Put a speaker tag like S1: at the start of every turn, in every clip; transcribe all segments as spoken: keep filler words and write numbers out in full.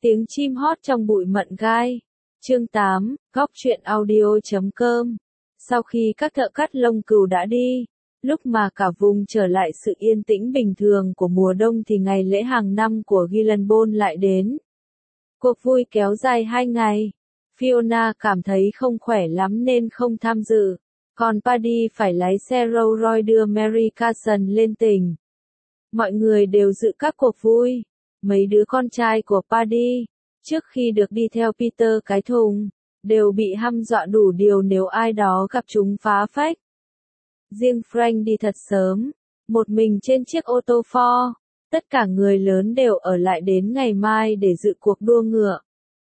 S1: Tiếng chim hót trong bụi mận gai. Chương tám, góc truyện audio chấm com. Sau khi các thợ cắt lông cừu đã đi, lúc mà cả vùng trở lại sự yên tĩnh bình thường của mùa đông thì ngày lễ hàng năm của Gillenbourne lại đến. Cuộc vui kéo dài hai ngày. Fiona cảm thấy không khỏe lắm nên không tham dự, còn Paddy phải lái xe Rolls Royce đưa Mary Carson lên tỉnh. Mọi người đều dự các cuộc vui. Mấy đứa con trai của Paddy, trước khi được đi theo Peter cái thùng, đều bị hăm dọa đủ điều nếu ai đó gặp chúng phá phách. Riêng Frank đi thật sớm, một mình trên chiếc ô tô Ford. Tất cả người lớn đều ở lại đến ngày mai để dự cuộc đua ngựa.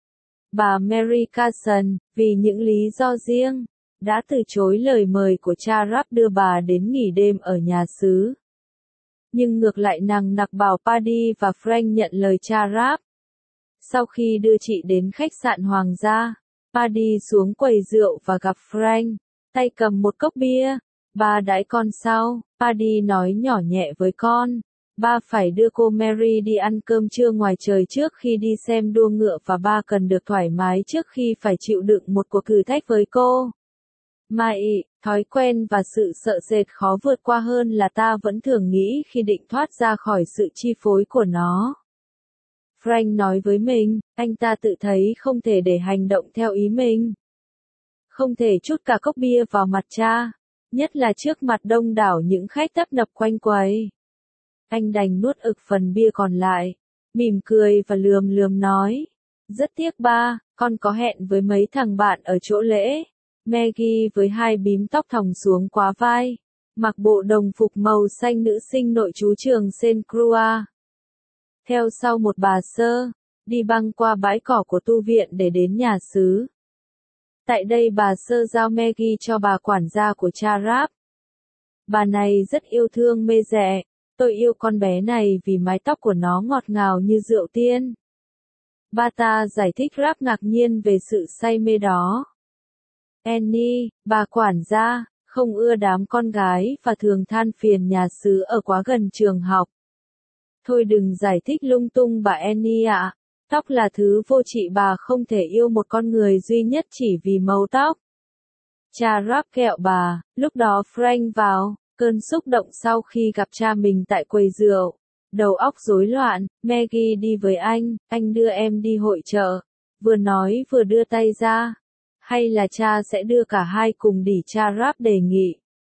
S1: Bà Mary Carson, vì những lý do riêng, đã từ chối lời mời của cha Rap đưa bà đến nghỉ đêm ở nhà xứ. Nhưng ngược lại nàng nặc bảo Paddy và Frank nhận lời cha Rap. Sau khi đưa chị đến khách sạn hoàng gia, Paddy xuống quầy rượu và gặp Frank, tay cầm một cốc bia. Ba đãi con sau, Paddy nói nhỏ nhẹ với con. Ba phải đưa cô Mary đi ăn cơm trưa ngoài trời trước khi đi xem đua ngựa và ba cần được thoải mái trước khi phải chịu đựng một cuộc thử thách với cô. Mai, thói quen và sự sợ sệt khó vượt qua hơn là ta vẫn thường nghĩ khi định thoát ra khỏi sự chi phối của nó. Frank nói với mình, anh ta tự thấy không thể để hành động theo ý mình. Không thể trút cả cốc bia vào mặt cha, nhất là trước mặt đông đảo những khách tấp nập quanh quầy. Anh đành nuốt ực phần bia còn lại, mỉm cười và lườm lườm nói. Rất tiếc ba, con có hẹn với mấy thằng bạn ở chỗ lễ. Maggie với hai bím tóc thòng xuống quá vai, mặc bộ đồng phục màu xanh nữ sinh nội trú trường Saint Croix. Theo sau một bà sơ, đi băng qua bãi cỏ của tu viện để đến nhà xứ. Tại đây bà sơ giao Maggie cho bà quản gia của cha Rap. Bà này rất yêu thương mê dẹ, tôi yêu con bé này vì mái tóc của nó ngọt ngào như rượu tiên. Bà ta giải thích Rap ngạc nhiên về sự say mê đó. Annie, bà quản gia, không ưa đám con gái và thường than phiền nhà xứ ở quá gần trường học. Thôi đừng giải thích lung tung bà Annie ạ. Tóc là thứ vô trị, bà không thể yêu một con người duy nhất chỉ vì màu tóc. Cha Rap kẹo bà. Lúc đó Frank vào, cơn xúc động sau khi gặp cha mình tại quầy rượu. Đầu óc rối loạn, Maggie đi với anh, anh đưa em đi hội chợ. Vừa nói vừa đưa tay ra. Hay là cha sẽ đưa cả hai cùng đi, cha Rap đề nghị.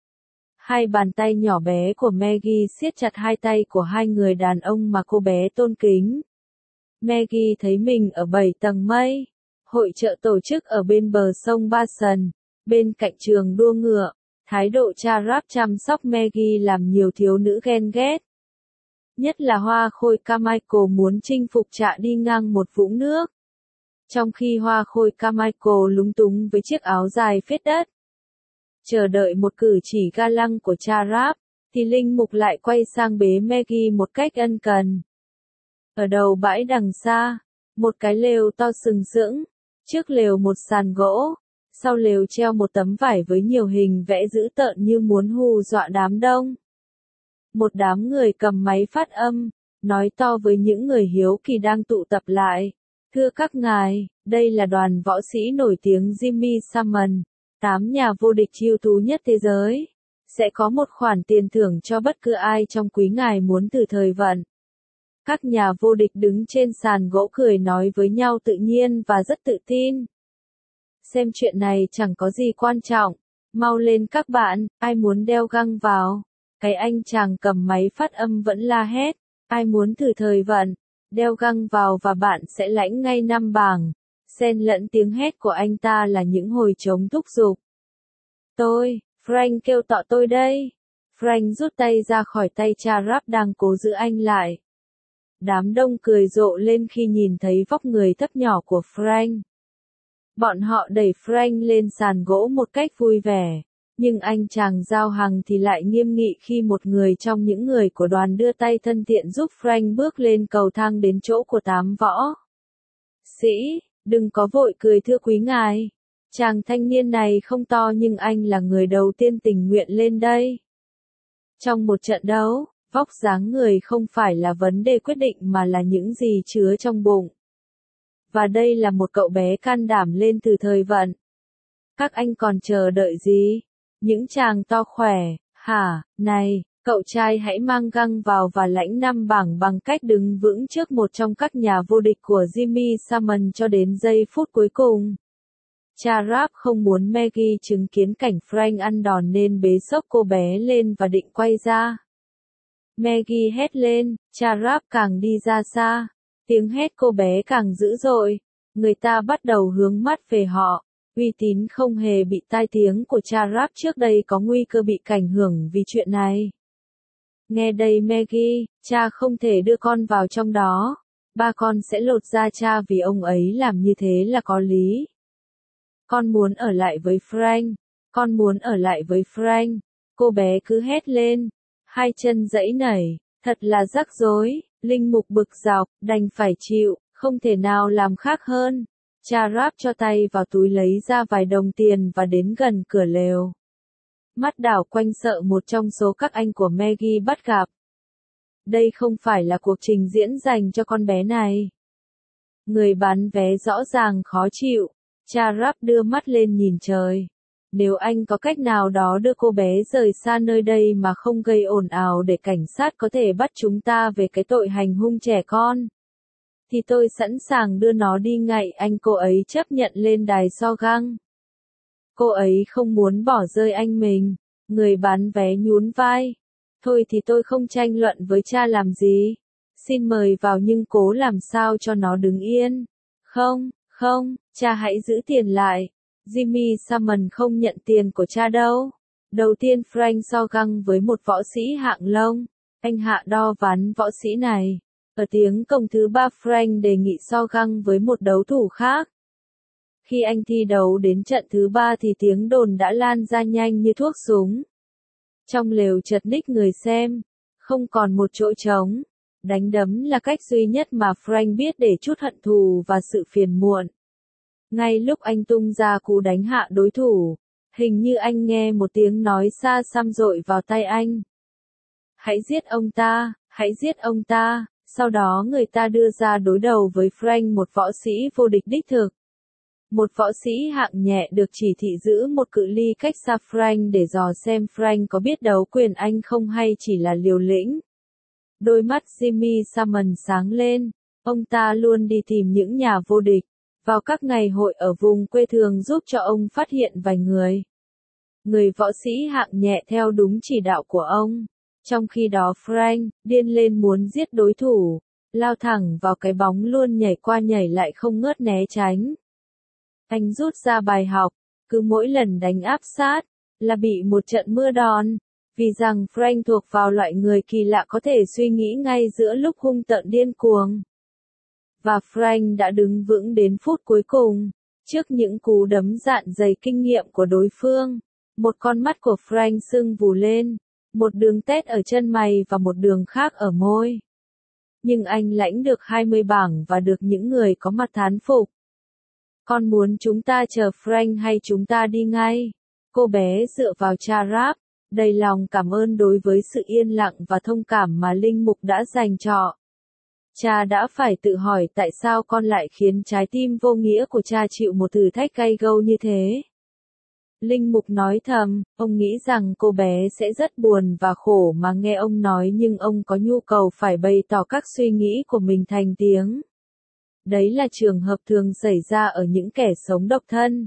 S1: Hai bàn tay nhỏ bé của Maggie siết chặt hai tay của hai người đàn ông mà cô bé tôn kính. Maggie thấy mình ở bảy tầng mây. Hội chợ tổ chức ở bên bờ sông Basin, bên cạnh trường đua ngựa. Thái độ cha Rap chăm sóc Maggie làm nhiều thiếu nữ ghen ghét. Nhất là hoa khôi Carmichael muốn chinh phục trạ đi ngang một vũng nước. Trong khi hoa khôi Carmichael lúng túng với chiếc áo dài phết đất. Chờ đợi một cử chỉ ga lăng của cha Rap, thì linh mục lại quay sang bế Maggie một cách ân cần. Ở đầu bãi đằng xa, một cái lều to sừng sững, trước lều một sàn gỗ, sau lều treo một tấm vải với nhiều hình vẽ dữ tợn như muốn hù dọa đám đông. Một đám người cầm máy phát âm, nói to với những người hiếu kỳ đang tụ tập lại. Thưa các ngài, đây là đoàn võ sĩ nổi tiếng Jimmy Salmon, tám nhà vô địch ưu tú nhất thế giới. Sẽ có một khoản tiền thưởng cho bất cứ ai trong quý ngài muốn thử thời vận. Các nhà vô địch đứng trên sàn gỗ cười nói với nhau tự nhiên và rất tự tin. Xem chuyện này chẳng có gì quan trọng. Mau lên các bạn, ai muốn đeo găng vào. Cái anh chàng cầm máy phát âm vẫn la hét. Ai muốn thử thời vận, đeo găng vào và bạn sẽ lãnh ngay năm bảng. Xen lẫn tiếng hét của anh ta là những hồi trống thúc giục. Tôi, Frank kêu tọ tôi đây. Frank rút tay ra khỏi tay cha Rap đang cố giữ anh lại. Đám đông cười rộ lên khi nhìn thấy vóc người thấp nhỏ của Frank. Bọn họ đẩy Frank lên sàn gỗ một cách vui vẻ. Nhưng anh chàng giao hàng thì lại nghiêm nghị khi một người trong những người của đoàn đưa tay thân thiện giúp Frank bước lên cầu thang đến chỗ của tám võ sĩ. Đừng có vội cười thưa quý ngài. Chàng thanh niên này không to nhưng anh là người đầu tiên tình nguyện lên đây. Trong một trận đấu, vóc dáng người không phải là vấn đề quyết định mà là những gì chứa trong bụng. Và đây là một cậu bé can đảm lên từ thời vận. Các anh còn chờ đợi gì? Những chàng to khỏe, hả, này, cậu trai hãy mang găng vào và lãnh năm bảng bằng cách đứng vững trước một trong các nhà vô địch của Jimmy Savile cho đến giây phút cuối cùng. Cha Rap không muốn Maggie chứng kiến cảnh Frank ăn đòn nên bế xốc cô bé lên và định quay ra. Maggie hét lên, cha Rap càng đi ra xa. Tiếng hét cô bé càng dữ dội. Người ta bắt đầu hướng mắt về họ. Uy tín không hề bị tai tiếng của cha Rap trước đây có nguy cơ bị ảnh hưởng vì chuyện này. Nghe đây Maggie, cha không thể đưa con vào trong đó. Ba con sẽ lột da cha vì ông ấy làm như thế là có lý. Con muốn ở lại với Frank. Con muốn ở lại với Frank. Cô bé cứ hét lên. Hai chân giãy nảy. Thật là rắc rối. Linh mục bực dọc, đành phải chịu, không thể nào làm khác hơn. Cha Rap cho tay vào túi lấy ra vài đồng tiền và đến gần cửa lều. Mắt đảo quanh sợ một trong số các anh của Maggie bắt gặp. Đây không phải là cuộc trình diễn dành cho con bé này. Người bán vé rõ ràng khó chịu. Cha Rap đưa mắt lên nhìn trời. Nếu anh có cách nào đó đưa cô bé rời xa nơi đây mà không gây ồn ào để cảnh sát có thể bắt chúng ta về cái tội hành hung trẻ con, thì tôi sẵn sàng đưa nó đi ngay. Anh cô ấy chấp nhận lên đài so găng. Cô ấy không muốn bỏ rơi anh mình. Người bán vé nhún vai. Thôi thì tôi không tranh luận với cha làm gì. Xin mời vào nhưng cố làm sao cho nó đứng yên. Không, không, cha hãy giữ tiền lại. Jimmy Savile không nhận tiền của cha đâu. Đầu tiên Frank so găng với một võ sĩ hạng lông. Anh hạ đo ván võ sĩ này. Ở tiếng cồng thứ ba Frank đề nghị so găng với một đấu thủ khác. Khi anh thi đấu đến trận thứ ba thì tiếng đồn đã lan ra nhanh như thuốc súng. Trong lều chật ních người xem. Không còn một chỗ trống. Đánh đấm là cách duy nhất mà Frank biết để trút hận thù và sự phiền muộn. Ngay lúc anh tung ra cú đánh hạ đối thủ, hình như anh nghe một tiếng nói xa xăm dội vào tai anh. Hãy giết ông ta, hãy giết ông ta. Sau đó người ta đưa ra đối đầu với Frank, một võ sĩ vô địch đích thực. Một võ sĩ hạng nhẹ được chỉ thị giữ một cự ly cách xa Frank để dò xem Frank có biết đấu quyền anh không hay chỉ là liều lĩnh. Đôi mắt Jimmy Savile sáng lên. Ông ta luôn đi tìm những nhà vô địch. Vào các ngày hội ở vùng quê thường giúp cho ông phát hiện vài người. Người võ sĩ hạng nhẹ theo đúng chỉ đạo của ông. Trong khi đó Frank, điên lên muốn giết đối thủ, lao thẳng vào cái bóng luôn nhảy qua nhảy lại không ngớt né tránh. Anh rút ra bài học, cứ mỗi lần đánh áp sát, là bị một trận mưa đòn, vì rằng Frank thuộc vào loại người kỳ lạ có thể suy nghĩ ngay giữa lúc hung tợn điên cuồng. Và Frank đã đứng vững đến phút cuối cùng, trước những cú đấm dạn dày kinh nghiệm của đối phương. Một con mắt của Frank sưng vù lên, một đường tét ở chân mày và một đường khác ở môi. Nhưng anh lãnh được hai mươi bảng và được những người có mặt thán phục. Con muốn chúng ta chờ Frank hay chúng ta đi ngay? Cô bé dựa vào cha Rap, đầy lòng cảm ơn đối với sự yên lặng và thông cảm mà linh mục đã dành cho. Cha đã phải tự hỏi tại sao con lại khiến trái tim vô nghĩa của cha chịu một thử thách gay gâu như thế. Linh mục nói thầm, ông nghĩ rằng cô bé sẽ rất buồn và khổ mà nghe ông nói, nhưng ông có nhu cầu phải bày tỏ các suy nghĩ của mình thành tiếng. Đấy là trường hợp thường xảy ra ở những kẻ sống độc thân.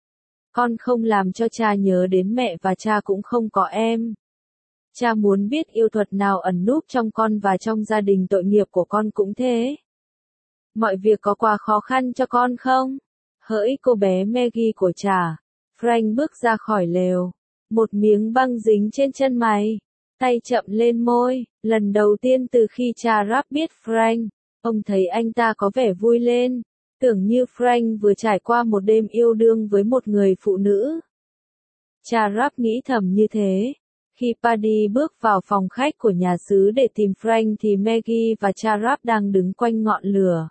S1: Con không làm cho cha nhớ đến mẹ và cha cũng không có em. Cha muốn biết yêu thuật nào ẩn núp trong con và trong gia đình tội nghiệp của con cũng thế. Mọi việc có quá khó khăn cho con không? Hỡi cô bé Maggie của cha. Frank bước ra khỏi lều. Một miếng băng dính trên chân mày. Tay chậm lên môi. Lần đầu tiên từ khi cha Rap biết Frank, ông thấy anh ta có vẻ vui lên. Tưởng như Frank vừa trải qua một đêm yêu đương với một người phụ nữ. Cha Rap nghĩ thầm như thế. Khi Paddy bước vào phòng khách của nhà xứ để tìm Frank thì Maggie và cha Rap đang đứng quanh ngọn lửa.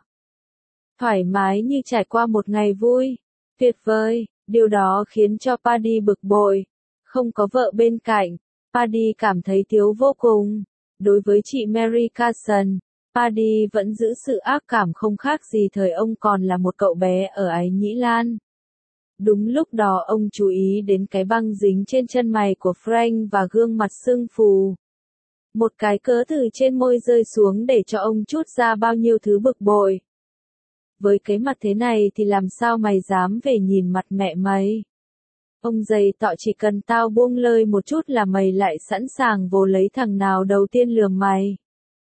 S1: Thoải mái như trải qua một ngày vui. Tuyệt vời. Điều đó khiến cho Paddy bực bội. Không có vợ bên cạnh, Paddy cảm thấy thiếu vô cùng. Đối với chị Mary Carson, Paddy vẫn giữ sự ác cảm không khác gì thời ông còn là một cậu bé ở Ái Nhĩ Lan. Đúng lúc đó ông chú ý đến cái băng dính trên chân mày của Frank và gương mặt sưng phù. Một cái cớ từ trên môi rơi xuống để cho ông trút ra bao nhiêu thứ bực bội. Với cái mặt thế này thì làm sao mày dám về nhìn mặt mẹ mày? Ông dày tọ chỉ cần tao buông lơi một chút là mày lại sẵn sàng vồ lấy thằng nào đầu tiên lườm mày.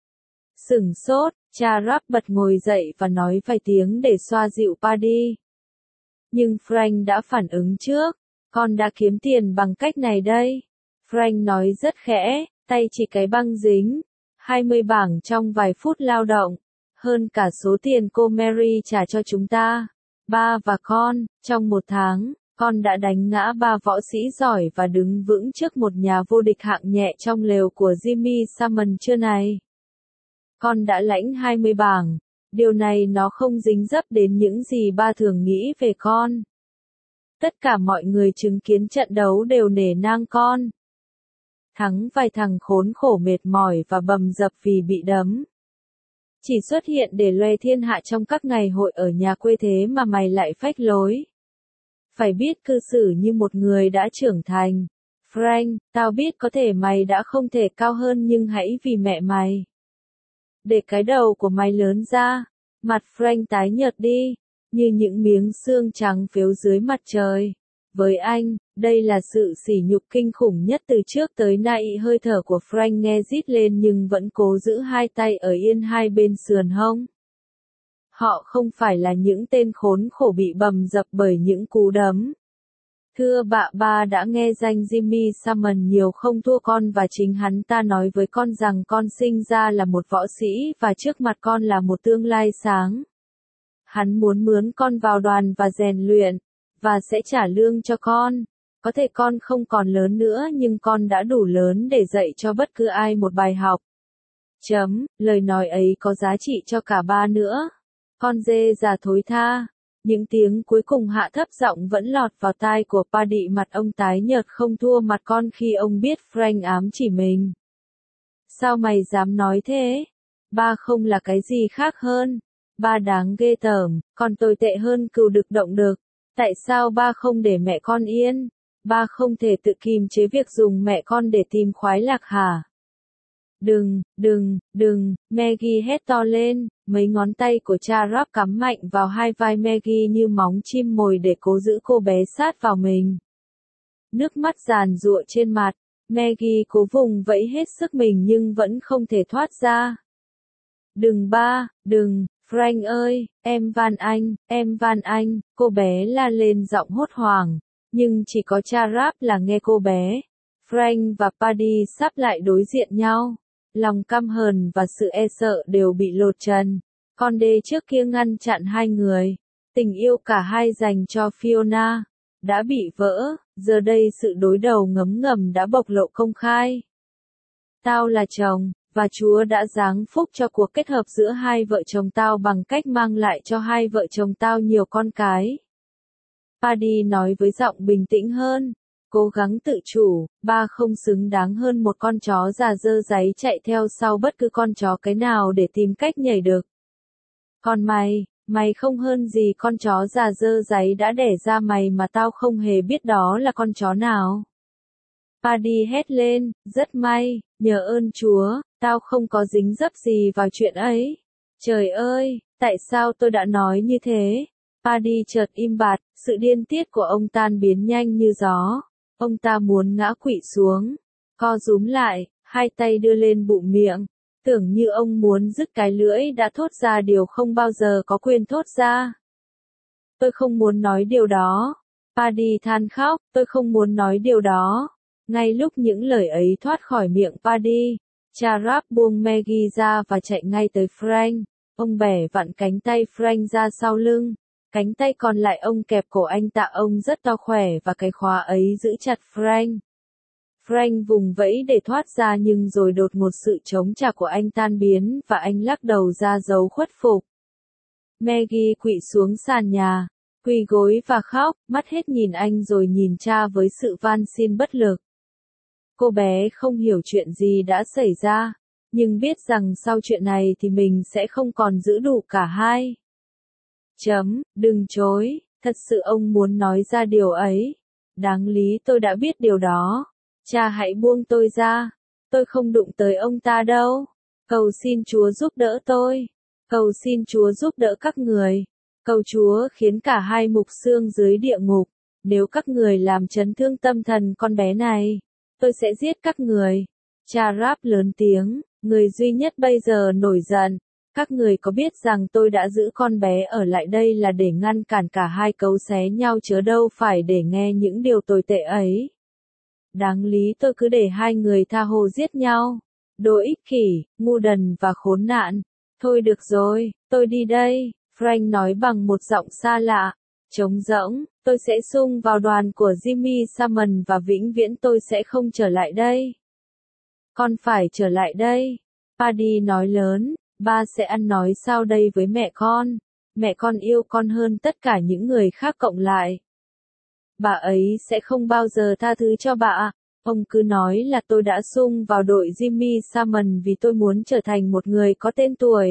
S1: Sửng sốt, cha Rap bật ngồi dậy và nói vài tiếng để xoa dịu Paddy. Nhưng Frank đã phản ứng trước, con đã kiếm tiền bằng cách này đây. Frank nói rất khẽ, tay chỉ cái băng dính, hai mươi bảng trong vài phút lao động, hơn cả số tiền cô Mary trả cho chúng ta. Ba và con, trong một tháng, con đã đánh ngã ba võ sĩ giỏi và đứng vững trước một nhà vô địch hạng nhẹ trong lều của Jimmy Salmon chưa này. Con đã lãnh hai mươi bảng. Điều này nó không dính dấp đến những gì ba thường nghĩ về con. Tất cả mọi người chứng kiến trận đấu đều nể nang con. Thắng vài thằng khốn khổ mệt mỏi và bầm dập vì bị đấm. Chỉ xuất hiện để loe thiên hạ trong các ngày hội ở nhà quê thế mà mày lại phách lối. Phải biết cư xử như một người đã trưởng thành. Frank, tao biết có thể mày đã không thể cao hơn nhưng hãy vì mẹ mày. Để cái đầu của mày lớn ra, mặt Frank tái nhợt đi, như những miếng xương trắng phếu dưới mặt trời. Với anh, đây là sự sỉ nhục kinh khủng nhất từ trước tới nay. Hơi thở của Frank nghe rít lên nhưng vẫn cố giữ hai tay ở yên hai bên sườn hông. Họ không phải là những tên khốn khổ bị bầm dập bởi những cú đấm. Thưa bạ, ba đã nghe danh Jimmy Salmon nhiều không thua con và chính hắn ta nói với con rằng con sinh ra là một võ sĩ và trước mặt con là một tương lai sáng. Hắn muốn mướn con vào đoàn và rèn luyện, và sẽ trả lương cho con. Có thể con không còn lớn nữa nhưng con đã đủ lớn để dạy cho bất cứ ai một bài học. Chấm, lời nói ấy có giá trị cho cả ba nữa. Con dê già thối tha. Những tiếng cuối cùng hạ thấp giọng vẫn lọt vào tai của Paddy, mặt ông tái nhợt không thua mặt con khi ông biết Frank ám chỉ mình. Sao mày dám nói thế? Ba không là cái gì khác hơn. Ba đáng ghê tởm, còn tồi tệ hơn cừu đực động đực. Tại sao ba không để mẹ con yên? Ba không thể tự kìm chế việc dùng mẹ con để tìm khoái lạc hả? Đừng, đừng, đừng, Maggie hét to lên, mấy ngón tay của cha Rap cắm mạnh vào hai vai Maggie như móng chim mồi để cố giữ cô bé sát vào mình. Nước mắt giàn giụa trên mặt, Maggie cố vùng vẫy hết sức mình nhưng vẫn không thể thoát ra. Đừng ba, đừng, Frank ơi, em van anh, em van anh, cô bé la lên giọng hốt hoảng, nhưng chỉ có cha Rap là nghe cô bé. Frank và Paddy sắp lại đối diện nhau. Lòng căm hờn và sự e sợ đều bị lột trần. Con đê trước kia ngăn chặn hai người. Tình yêu cả hai dành cho Fiona đã bị vỡ, giờ đây sự đối đầu ngấm ngầm đã bộc lộ công khai. Tao là chồng, và Chúa đã giáng phúc cho cuộc kết hợp giữa hai vợ chồng tao bằng cách mang lại cho hai vợ chồng tao nhiều con cái. Paddy nói với giọng bình tĩnh hơn. Cố gắng tự chủ, ba không xứng đáng hơn một con chó già dơ dáy chạy theo sau bất cứ con chó cái nào để tìm cách nhảy được. Còn mày, mày không hơn gì con chó già dơ dáy đã đẻ ra mày mà tao không hề biết đó là con chó nào. Paddy hét lên, rất may, nhờ ơn Chúa, tao không có dính dấp gì vào chuyện ấy. Trời ơi, tại sao tôi đã nói như thế? Paddy chợt im bặt, sự điên tiết của ông tan biến nhanh như gió. Ông ta muốn ngã quỵ xuống, co rúm lại, hai tay đưa lên bụng miệng, tưởng như ông muốn dứt cái lưỡi đã thốt ra điều không bao giờ có quyền thốt ra. Tôi không muốn nói điều đó. Paddy than khóc, tôi không muốn nói điều đó. Ngay lúc những lời ấy thoát khỏi miệng Paddy, cha Rap buông Maggie ra và chạy ngay tới Frank. Ông bẻ vặn cánh tay Frank ra sau lưng. Cánh tay còn lại ông kẹp cổ anh ta, ông rất to khỏe và cái khóa ấy giữ chặt Frank. Frank vùng vẫy để thoát ra nhưng rồi đột ngột sự chống trả của anh tan biến và anh lắc đầu ra dấu khuất phục. Maggie quỵ xuống sàn nhà, quỳ gối và khóc, mắt hết nhìn anh rồi nhìn cha với sự van xin bất lực. Cô bé không hiểu chuyện gì đã xảy ra. nhưng biết rằng sau chuyện này thì mình sẽ không còn giữ đủ cả hai. Chấm, đừng chối, thật sự ông muốn nói ra điều ấy. Đáng lý tôi đã biết điều đó. Cha hãy buông tôi ra. Tôi không đụng tới ông ta đâu. Cầu xin Chúa giúp đỡ tôi. Cầu xin Chúa giúp đỡ các người. Cầu Chúa khiến cả hai mục xương dưới địa ngục. Nếu các người làm chấn thương tâm thần con bé này, tôi sẽ giết các người. Cha rap lớn tiếng, người duy nhất bây giờ nổi giận. Các người có biết rằng tôi đã giữ con bé ở lại đây là để ngăn cản cả hai cấu xé nhau chớ đâu phải để nghe những điều tồi tệ ấy. Đáng lý tôi cứ để hai người tha hồ giết nhau. Đồ ích kỷ, ngu đần và khốn nạn. Thôi được rồi, tôi đi đây, Frank nói bằng một giọng xa lạ. Trống rỗng, tôi sẽ xung vào đoàn của Jimmy Salmon và vĩnh viễn tôi sẽ không trở lại đây. Con phải trở lại đây. Paddy nói lớn, ba sẽ ăn nói sao đây với mẹ con. Mẹ con yêu con hơn tất cả những người khác cộng lại. Bà ấy sẽ không bao giờ tha thứ cho bà. Ông cứ nói là tôi đã xung vào đội Jimmy Salmon vì tôi muốn trở thành một người có tên tuổi.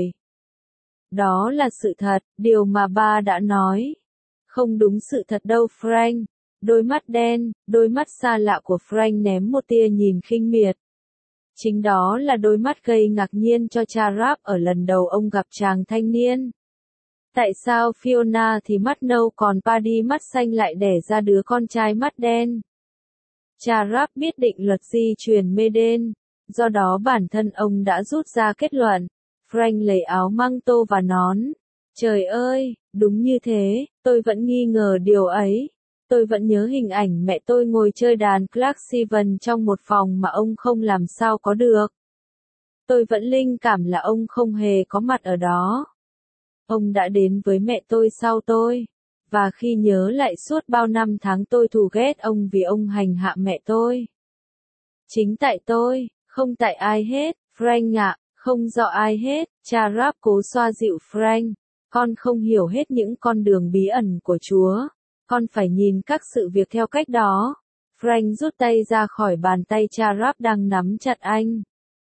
S1: Đó là sự thật, điều mà ba đã nói. Không đúng sự thật đâu Frank. Đôi mắt đen, đôi mắt xa lạ của Frank ném một tia nhìn khinh miệt. Chính đó là đôi mắt gây ngạc nhiên cho cha rap ở lần đầu ông gặp chàng thanh niên. Tại sao Fiona thì mắt nâu còn Paddy mắt xanh lại đẻ ra đứa con trai mắt đen? Cha rap biết định luật di truyền mê đen, do đó bản thân ông đã rút ra kết luận. Frank lấy áo măng tô và nón. Trời ơi, đúng như thế, tôi vẫn nghi ngờ điều ấy. Tôi vẫn nhớ hình ảnh mẹ tôi ngồi chơi đàn Clark Sivan trong một phòng mà ông không làm sao có được. Tôi vẫn linh cảm là ông không hề có mặt ở đó. Ông đã đến với mẹ tôi sau tôi. Và khi nhớ lại suốt bao năm tháng tôi thù ghét ông vì ông hành hạ mẹ tôi. Chính tại tôi, không tại ai hết, Frank ạ, không do ai hết, cha rap cố xoa dịu Frank. Con không hiểu hết những con đường bí ẩn của Chúa. Con phải nhìn các sự việc theo cách đó. Frank rút tay ra khỏi bàn tay cha rap đang nắm chặt anh.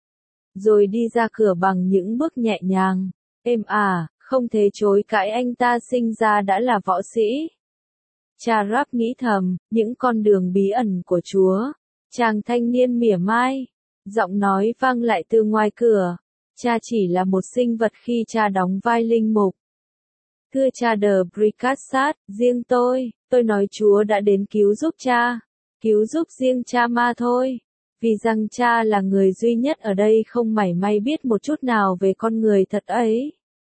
S1: Rồi đi ra cửa bằng những bước nhẹ nhàng. Êm à, không thể chối cãi anh ta sinh ra đã là võ sĩ. Cha rap nghĩ thầm, những con đường bí ẩn của Chúa. Chàng thanh niên mỉa mai. Giọng nói vang lại từ ngoài cửa. Cha chỉ là một sinh vật khi cha đóng vai linh mục. Thưa cha The Bricassat, riêng tôi, tôi nói Chúa đã đến cứu giúp cha. Cứu giúp riêng cha ma thôi. Vì rằng cha là người duy nhất ở đây không mảy may biết một chút nào về con người thật ấy.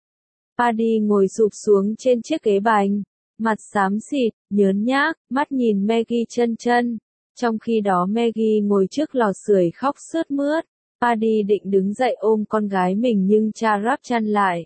S1: Paddy ngồi sụp xuống trên chiếc ghế bành. Mặt xám xịt, nhớn nhác, mắt nhìn Maggie chân chân. Trong khi đó Maggie ngồi trước lò sưởi khóc sướt mướt. Paddy định đứng dậy ôm con gái mình nhưng cha rap chăn lại.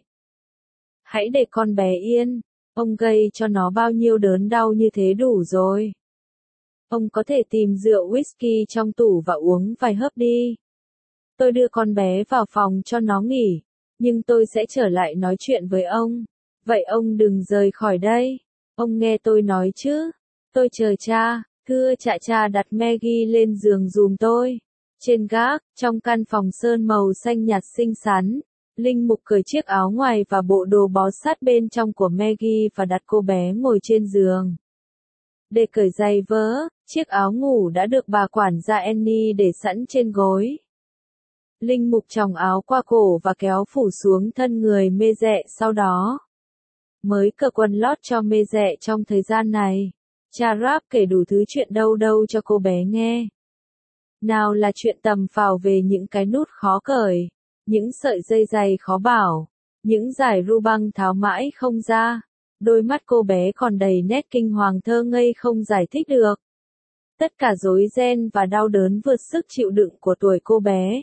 S1: Hãy để con bé yên. Ông gây cho nó bao nhiêu đớn đau như thế đủ rồi. Ông có thể tìm rượu whisky trong tủ và uống vài hớp đi. Tôi đưa con bé vào phòng cho nó nghỉ. Nhưng tôi sẽ trở lại nói chuyện với ông. Vậy ông đừng rời khỏi đây. Ông nghe tôi nói chứ. Tôi chờ cha. Thưa cha cha đặt Maggie lên giường giùm tôi. Trên gác, trong căn phòng sơn màu xanh nhạt xinh xắn. Linh mục cởi chiếc áo ngoài và bộ đồ bó sát bên trong của Maggie và đặt cô bé ngồi trên giường. Để cởi giày vớ, chiếc áo ngủ đã được bà quản gia Annie để sẵn trên gối. Linh mục chòng áo qua cổ và kéo phủ xuống thân người mê dẹ sau đó. Mới cởi quần lót cho mê dẹ trong thời gian này. Cha rap kể đủ thứ chuyện đâu đâu cho cô bé nghe. Nào là chuyện tầm phào về những cái nút khó cởi. Những sợi dây dày khó bảo, những dải ru băng tháo mãi không ra. Đôi mắt cô bé còn đầy nét kinh hoàng thơ ngây không giải thích được. Tất cả rối ren và đau đớn vượt sức chịu đựng của tuổi cô bé.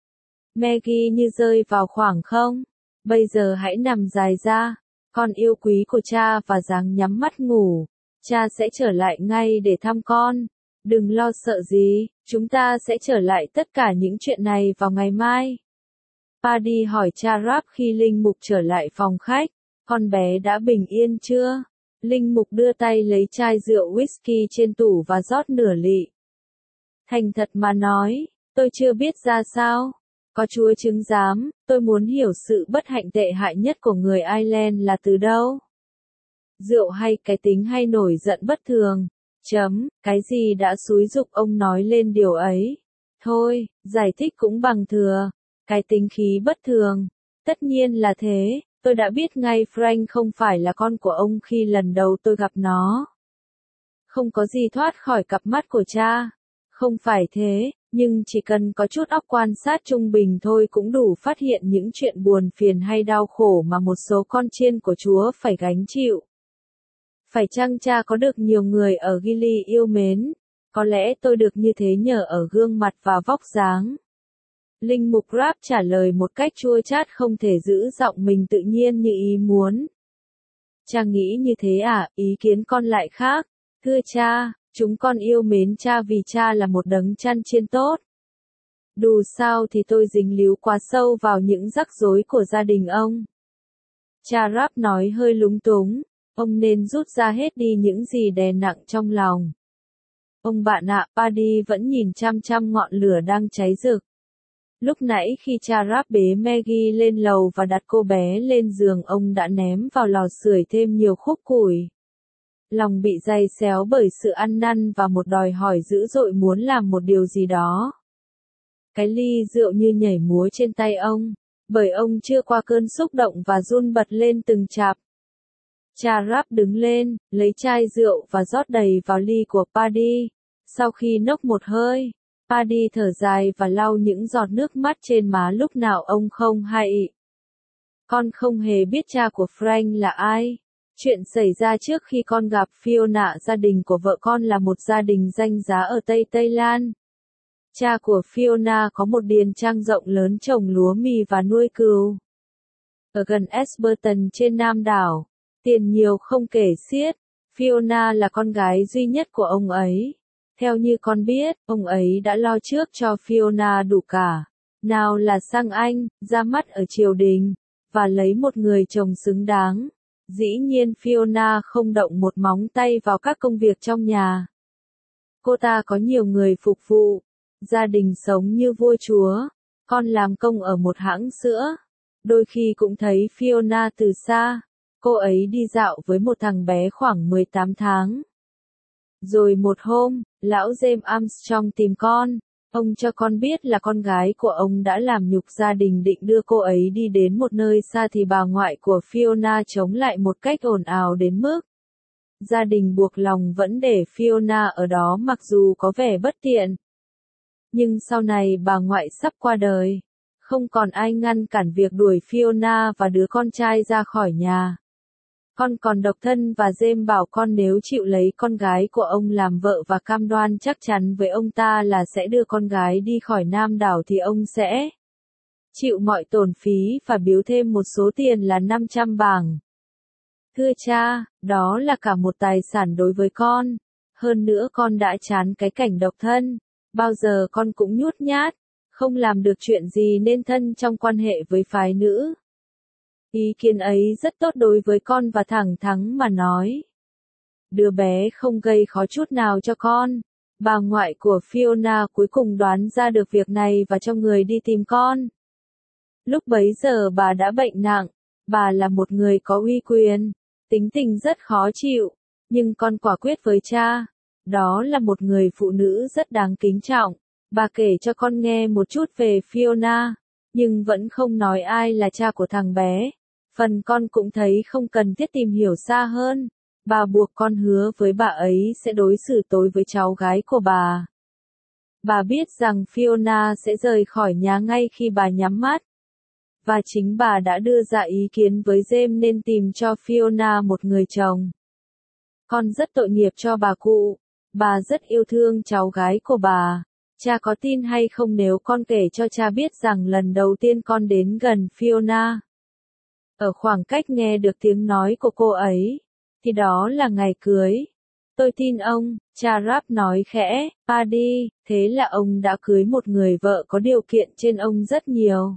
S1: Maggie như rơi vào khoảng không. Bây giờ hãy nằm dài ra, con yêu quý của cha và dáng nhắm mắt ngủ. Cha sẽ trở lại ngay để thăm con. Đừng lo sợ gì, chúng ta sẽ trở lại tất cả những chuyện này vào ngày mai. Paddy hỏi cha rap khi linh mục trở lại phòng khách, con bé đã bình yên chưa? Linh mục đưa tay lấy chai rượu whisky trên tủ và rót nửa lị. Thành thật mà nói, tôi chưa biết ra sao. Có Chúa chứng giám, tôi muốn hiểu sự bất hạnh tệ hại nhất của người Ireland là từ đâu? Rượu hay cái tính hay nổi giận bất thường? Chấm, cái gì đã xúi giục ông nói lên điều ấy? Thôi, giải thích cũng bằng thừa. Cái tính khí bất thường. Tất nhiên là thế, tôi đã biết ngay Frank không phải là con của ông khi lần đầu tôi gặp nó. Không có gì thoát khỏi cặp mắt của cha. Không phải thế, nhưng chỉ cần có chút óc quan sát trung bình thôi cũng đủ phát hiện những chuyện buồn phiền hay đau khổ mà một số con chiên của Chúa phải gánh chịu. Phải chăng cha có được nhiều người ở Gili yêu mến? Có lẽ tôi được như thế nhờ ở gương mặt và vóc dáng. Linh mục Rap trả lời một cách chua chát không thể giữ giọng mình tự nhiên như ý muốn. Cha nghĩ như thế à, ý kiến con lại khác. Thưa cha, chúng con yêu mến cha vì cha là một đấng chăn chiên tốt. Dù sao thì tôi dính líu quá sâu vào những rắc rối của gia đình ông. Cha Rap nói hơi lúng túng, ông nên rút ra hết đi những gì đè nặng trong lòng. Ông bạn ạ, Paddy vẫn nhìn chăm chăm ngọn lửa đang cháy rực. Lúc nãy khi cha Rap bế Maggie lên lầu và đặt cô bé lên giường, ông đã ném vào lò sưởi thêm nhiều khúc củi. Lòng bị day xéo bởi sự ăn năn và một đòi hỏi dữ dội muốn làm một điều gì đó. Cái ly rượu như nhảy múa trên tay ông, bởi ông chưa qua cơn xúc động và run bật lên từng chạp. Cha Rap đứng lên, lấy chai rượu và rót đầy vào ly của Paddy. Sau khi nốc một hơi, Paddy thở dài và lau những giọt nước mắt trên má lúc nào ông không hay. Con không hề biết cha của Frank là ai. Chuyện xảy ra trước khi con gặp Fiona, gia đình của vợ con là một gia đình danh giá ở Tây Tây Lan. Cha của Fiona có một điền trang rộng lớn trồng lúa mì và nuôi cừu. Ở gần Esperton trên Nam đảo, tiền nhiều không kể xiết. Fiona là con gái duy nhất của ông ấy. Theo như con biết, ông ấy đã lo trước cho Fiona đủ cả. Nào là sang Anh, ra mắt ở triều đình, và lấy một người chồng xứng đáng. Dĩ nhiên Fiona không động một móng tay vào các công việc trong nhà. Cô ta có nhiều người phục vụ. Gia đình sống như vua chúa. Con làm công ở một hãng sữa. Đôi khi cũng thấy Fiona từ xa. Cô ấy đi dạo với một thằng bé khoảng mười tám tháng. Rồi một hôm, lão James Armstrong tìm con. Ông cho con biết là con gái của ông đã làm nhục gia đình, định đưa cô ấy đi đến một nơi xa thì bà ngoại của Fiona chống lại một cách ồn ào đến mức gia đình buộc lòng vẫn để Fiona ở đó mặc dù có vẻ bất tiện. Nhưng sau này bà ngoại sắp qua đời. Không còn ai ngăn cản việc đuổi Fiona và đứa con trai ra khỏi nhà. Con còn độc thân và James bảo con nếu chịu lấy con gái của ông làm vợ và cam đoan chắc chắn với ông ta là sẽ đưa con gái đi khỏi Nam đảo thì ông sẽ chịu mọi tổn phí và biếu thêm một số tiền là năm trăm bảng. Thưa cha, đó là cả một tài sản đối với con. Hơn nữa con đã chán cái cảnh độc thân. Bao giờ con cũng nhút nhát, không làm được chuyện gì nên thân trong quan hệ với phái nữ. Ý kiến ấy rất tốt đối với con và thẳng thắn mà nói. Đứa bé không gây khó chút nào cho con. Bà ngoại của Fiona cuối cùng đoán ra được việc này và cho người đi tìm con. Lúc bấy giờ bà đã bệnh nặng. Bà là một người có uy quyền, tính tình rất khó chịu, nhưng con quả quyết với cha. Đó là một người phụ nữ rất đáng kính trọng. Bà kể cho con nghe một chút về Fiona, nhưng vẫn không nói ai là cha của thằng bé. Phần con cũng thấy không cần thiết tìm hiểu xa hơn. Bà buộc con hứa với bà ấy sẽ đối xử tối với cháu gái của bà. Bà biết rằng Fiona sẽ rời khỏi nhà ngay khi bà nhắm mắt. Và chính bà đã đưa ra ý kiến với James nên tìm cho Fiona một người chồng. Con rất tội nghiệp cho bà cụ. Bà rất yêu thương cháu gái của bà. Cha có tin hay không nếu con kể cho cha biết rằng lần đầu tiên con đến gần Fiona, ở khoảng cách nghe được tiếng nói của cô ấy, thì đó là ngày cưới. Tôi tin ông, cha Rap nói khẽ, Paddy, thế là ông đã cưới một người vợ có điều kiện trên ông rất nhiều.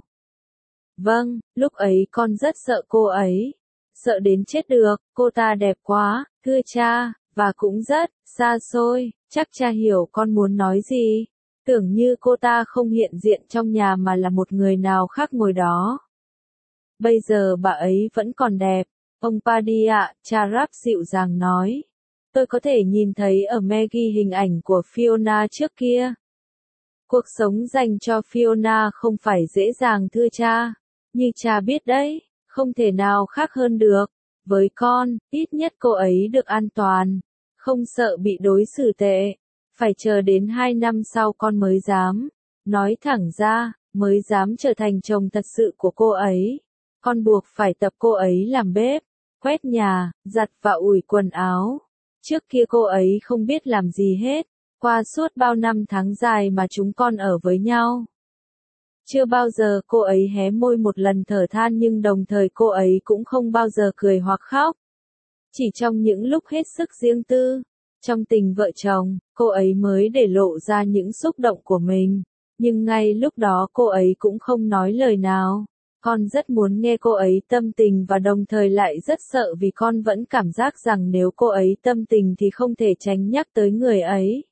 S1: Vâng, lúc ấy con rất sợ cô ấy. Sợ đến chết được, cô ta đẹp quá, thưa cha, và cũng rất xa xôi, chắc cha hiểu con muốn nói gì. Tưởng như cô ta không hiện diện trong nhà mà là một người nào khác ngồi đó. Bây giờ bà ấy vẫn còn đẹp. Ông Paddy ạ, cha Rap dịu dàng nói. Tôi có thể nhìn thấy ở Maggie hình ảnh của Fiona trước kia. Cuộc sống dành cho Fiona không phải dễ dàng thưa cha. Như cha biết đấy, không thể nào khác hơn được. Với con, ít nhất cô ấy được an toàn. Không sợ bị đối xử tệ. Phải chờ đến hai năm sau con mới dám. Nói thẳng ra, mới dám trở thành chồng thật sự của cô ấy. Con buộc phải tập cô ấy làm bếp, quét nhà, giặt và ủi quần áo. Trước kia cô ấy không biết làm gì hết, qua suốt bao năm tháng dài mà chúng con ở với nhau. Chưa bao giờ cô ấy hé môi một lần thở than nhưng đồng thời cô ấy cũng không bao giờ cười hoặc khóc. Chỉ trong những lúc hết sức riêng tư, trong tình vợ chồng, cô ấy mới để lộ ra những xúc động của mình. Nhưng ngay lúc đó cô ấy cũng không nói lời nào. Con rất muốn nghe cô ấy tâm tình và đồng thời lại rất sợ vì con vẫn cảm giác rằng nếu cô ấy tâm tình thì không thể tránh nhắc tới người ấy.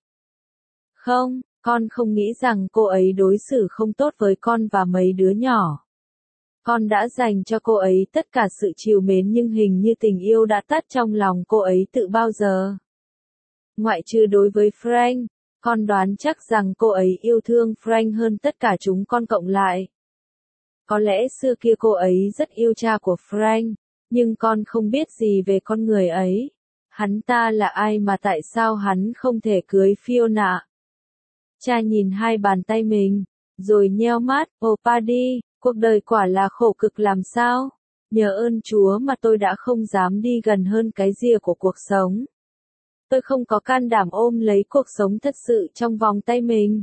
S1: Không, con không nghĩ rằng cô ấy đối xử không tốt với con và mấy đứa nhỏ. Con đã dành cho cô ấy tất cả sự trìu mến nhưng hình như tình yêu đã tắt trong lòng cô ấy từ bao giờ. Ngoại trừ đối với Frank, con đoán chắc rằng cô ấy yêu thương Frank hơn tất cả chúng con cộng lại. Có lẽ xưa kia cô ấy rất yêu cha của Frank, nhưng con không biết gì về con người ấy. Hắn ta là ai mà tại sao hắn không thể cưới Fiona? Cha nhìn hai bàn tay mình, rồi nheo mắt, "Ồ Paddy, cuộc đời quả là khổ cực làm sao? Nhờ ơn Chúa mà tôi đã không dám đi gần hơn cái rìa của cuộc sống. Tôi không có can đảm ôm lấy cuộc sống thật sự trong vòng tay mình."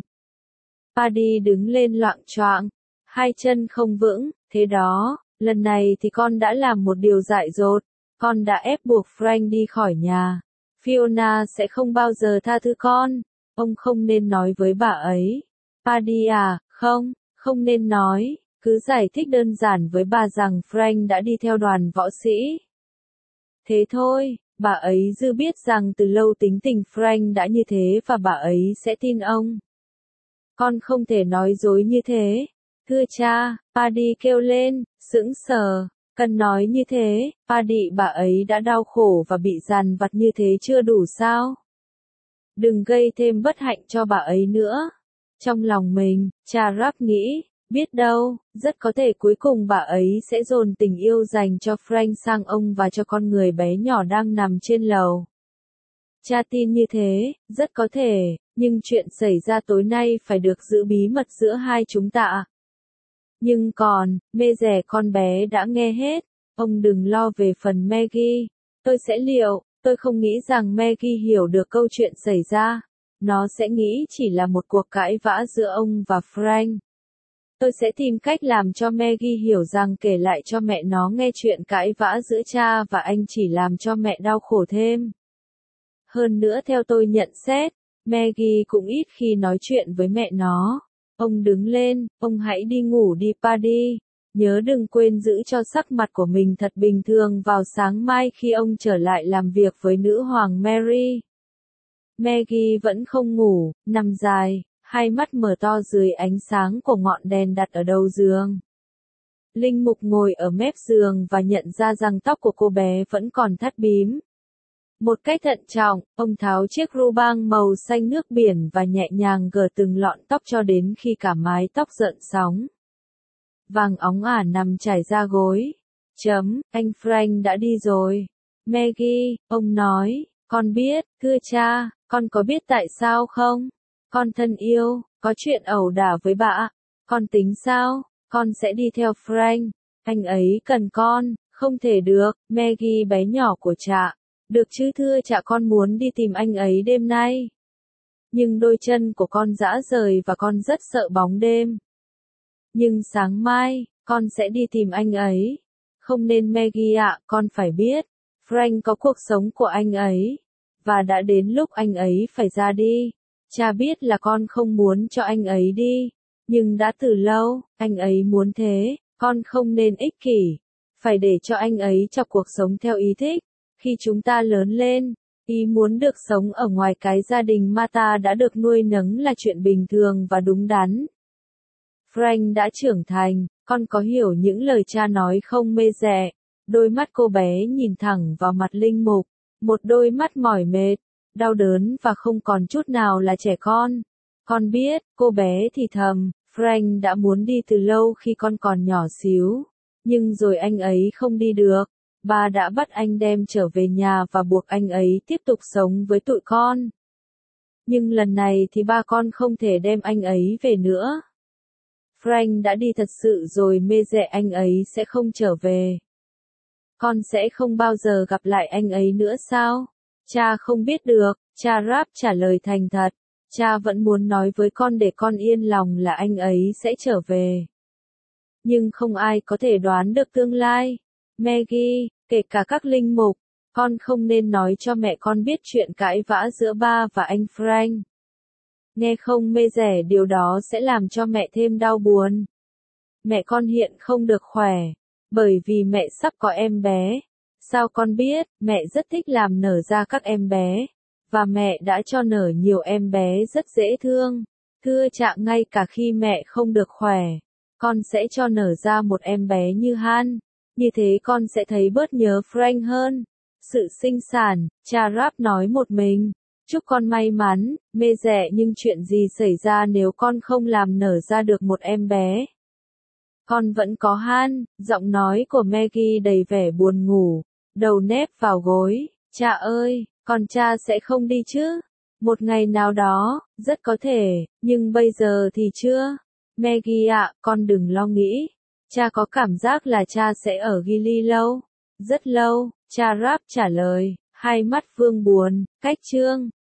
S1: Paddy đứng lên loạng choạng, hai chân không vững, thế đó, lần này thì con đã làm một điều dại dột, con đã ép buộc Frank đi khỏi nhà. Fiona sẽ không bao giờ tha thứ con, ông không nên nói với bà ấy. Paddy à, không, không nên nói, cứ giải thích đơn giản với bà rằng Frank đã đi theo đoàn võ sĩ. Thế thôi, bà ấy dư biết rằng từ lâu tính tình Frank đã như thế và bà ấy sẽ tin ông. Con không thể nói dối như thế. Thưa cha, Paddy kêu lên, sững sờ, cần nói như thế, Paddy bà ấy đã đau khổ và bị dằn vặt như thế chưa đủ sao? Đừng gây thêm bất hạnh cho bà ấy nữa. Trong lòng mình, cha Rap nghĩ, biết đâu, rất có thể cuối cùng bà ấy sẽ dồn tình yêu dành cho Frank sang ông và cho con người bé nhỏ đang nằm trên lầu. Cha tin như thế, rất có thể, nhưng chuyện xảy ra tối nay phải được giữ bí mật giữa hai chúng ta. Nhưng còn, mê rẻ con bé đã nghe hết, ông đừng lo về phần Maggie, tôi sẽ liệu, tôi không nghĩ rằng Maggie hiểu được câu chuyện xảy ra, nó sẽ nghĩ chỉ là một cuộc cãi vã giữa ông và Frank. Tôi sẽ tìm cách làm cho Maggie hiểu rằng kể lại cho mẹ nó nghe chuyện cãi vã giữa cha và anh chỉ làm cho mẹ đau khổ thêm. Hơn nữa theo tôi nhận xét, Maggie cũng ít khi nói chuyện với mẹ nó. Ông đứng lên, ông hãy đi ngủ đi Paddy. Nhớ đừng quên giữ cho sắc mặt của mình thật bình thường vào sáng mai khi ông trở lại làm việc với nữ hoàng Mary. Maggie vẫn không ngủ, nằm dài, hai mắt mở to dưới ánh sáng của ngọn đèn đặt ở đầu giường. Linh Mục ngồi ở mép giường và nhận ra rằng tóc của cô bé vẫn còn thắt bím. Một cách thận trọng, ông tháo chiếc ruban màu xanh nước biển và nhẹ nhàng gỡ từng lọn tóc cho đến khi cả mái tóc rợn sóng. Vàng óng ả nằm trải ra gối. Chấm, anh Frank đã đi rồi. Maggie, ông nói, con biết, thưa cha, con có biết tại sao không? Con thân yêu, có chuyện ẩu đả với bà. Con tính sao? Con sẽ đi theo Frank. Anh ấy cần con, không thể được, Maggie bé nhỏ của cha. Được chứ thưa cha, con muốn đi tìm anh ấy đêm nay. Nhưng đôi chân của con rã rời và con rất sợ bóng đêm. Nhưng sáng mai, con sẽ đi tìm anh ấy. Không nên Maggie ạ, con phải biết. Frank có cuộc sống của anh ấy. Và đã đến lúc anh ấy phải ra đi. Cha biết là con không muốn cho anh ấy đi. Nhưng đã từ lâu, anh ấy muốn thế. Con không nên ích kỷ. Phải để cho anh ấy cho cuộc sống theo ý thích. Khi chúng ta lớn lên, Ý muốn được sống ở ngoài cái gia đình mà ta đã được nuôi nấng là chuyện bình thường và đúng đắn. Frank đã trưởng thành, con có hiểu những lời cha nói không mê dẹ? Đôi mắt cô bé nhìn thẳng vào mặt linh mục, một đôi mắt mỏi mệt, đau đớn và không còn chút nào là trẻ con. Con biết, cô bé thì thầm, Frank đã muốn đi từ lâu khi con còn nhỏ xíu, nhưng rồi anh ấy không đi được. Ba đã bắt anh đem trở về nhà và buộc anh ấy tiếp tục sống với tụi con. Nhưng lần này thì ba con không thể đem anh ấy về nữa. Frank đã đi thật sự rồi, mê dẹ anh ấy sẽ không trở về. Con sẽ không bao giờ gặp lại anh ấy nữa sao? Cha không biết được, cha Rap trả lời thành thật. Cha vẫn muốn nói với con để con yên lòng là anh ấy sẽ trở về. Nhưng không ai có thể đoán được tương lai. Maggie, kể cả các linh mục, con không nên nói cho mẹ con biết chuyện cãi vã giữa ba và anh Frank. Nghe không mê dẻ, điều đó sẽ làm cho mẹ thêm đau buồn. Mẹ con hiện không được khỏe, bởi vì mẹ sắp có em bé. Sao con biết, mẹ rất thích làm nở ra các em bé, và mẹ đã cho nở nhiều em bé rất dễ thương. Thưa trạng ngay cả khi mẹ không được khỏe, con sẽ cho nở ra một em bé như Han. Như thế con sẽ thấy bớt nhớ Frank hơn. Sự sinh sản, cha Rap nói một mình. Chúc con may mắn, mê dẹ, nhưng chuyện gì xảy ra nếu con không làm nở ra được một em bé? Con vẫn có Han, giọng nói của Maggie đầy vẻ buồn ngủ, đầu nép vào gối. Cha ơi, con cha sẽ không đi chứ? Một ngày nào đó, rất có thể, nhưng bây giờ thì chưa. Maggie ạ, con đừng lo nghĩ. Cha có cảm giác là cha sẽ ở Gili lâu. Rất lâu, cha Rap trả lời, hai mắt vương buồn, cách chương.